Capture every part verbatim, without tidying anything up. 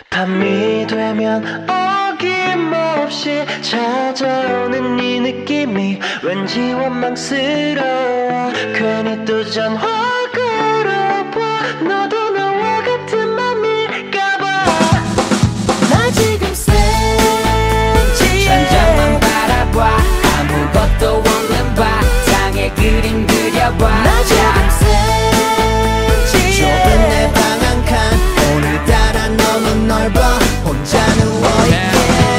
밤이 되면 어김없이 찾아오는 이 느낌이 왠지 원망스러워. 괜히 또 전화 걸어봐. 너도 나와 같은 맘일까봐. 나 지금 센지 천장만 바라봐. 아무것도 없는 바탕에 그림 그려봐. 나 지금 센지 좁은 내 방 한 칸 오늘따라 너무 넓어 혼자 누워있게.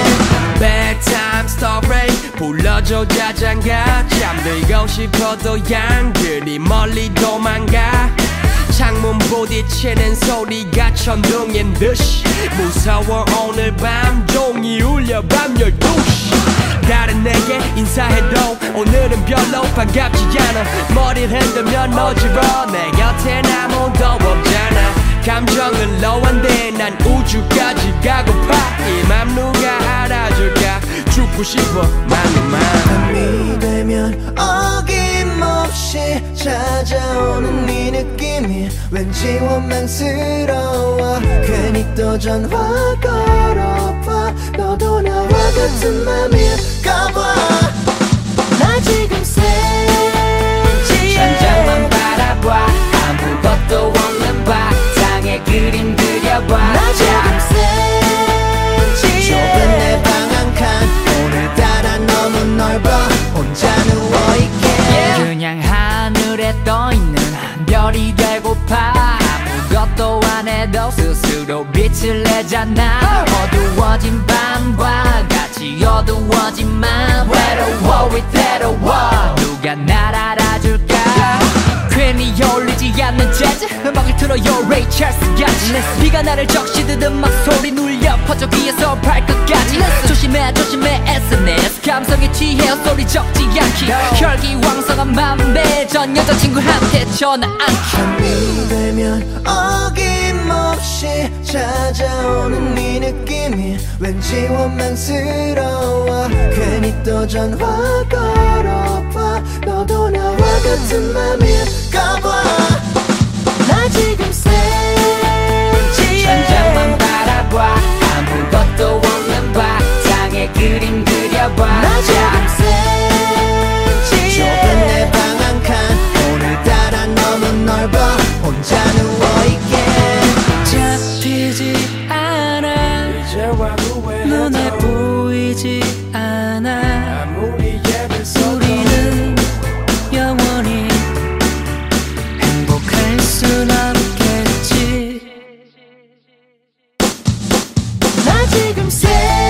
Bedtime story 불러줘 자장가. 잠들고 싶어도 양들이 멀리 도망가. 창문 부딪히는 소리가 천둥인 듯이 무서워. 오늘 밤 종이 울려 밤 열두 시. 다른 내게 인사해도 오늘은 별로 반갑지 않아. 머리를 흔들면 어지러워. 내 곁엔 아무도 없잖아. 감정은 low-한데 난 우주까지 가고파. 이 맘 누가 알아줄까. 죽고 싶어 만만. 밤이 되면 어김없이 찾아오는 이 느낌이 왠지 원망스러워. 괜히 또 전화 걸어봐. 너도 나와 같은 맘일까봐. 나 지금 센지 천장만 바라봐. 아무것도 없는 바탕에 그림 그려봐. 나 지금 센지 좁은 내 방 한 칸 오늘따라 너무 넓어 혼자 누워있게. 그냥 하늘에 떠있는 별이 되고파. 아무것도 안 해도 스스로 빛을 내잖아. 어두워진 밤과 같이 어두워진 맘. 외로워 위태로워. 누가 날 알아줄까. 괜히 어울리지 않는 재즈 음악을 틀어요 레이 찰스 같이. 비가 나를 적시듯 음악 소리 눌려 퍼져 귀에서 발끝까지. 조심해 조심해 에스엔에스 감성에 취해 소리 적지 않기. 혈기왕성한 맘에 전 여자친구한테 전화 안기. 밤이 되면 어김없이 찾아오는 이 느낌이 왠지 원망스러워. 괜히 또 전화 걸어봐. 너도 나와 같은 맘일까봐. 나 지금 센지 천장만 바라봐. 아무것도 없는 바탕에 그림 그려봐. 나 지금 센지 좁은 내 방 한 칸 오늘따라 너무 넓어 혼자 누워있게. 잡히지 않아. 눈에 보이지 않아. 우리는 영원히 행복할 순 없겠지. 나 지금 센지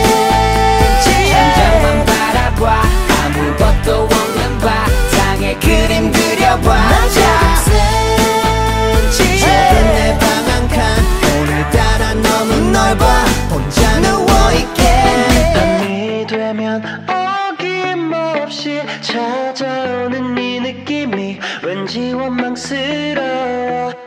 천장만 바라봐. 아무것도 없는 바탕에 그림 그려봐. 나 지금 센지 좁은 내 방 한 칸 오늘따라 너무 넓어 혼자 누워있게. 밤이 되면 어김없이 찾아오는 이 느낌이 왠지 원망스러워.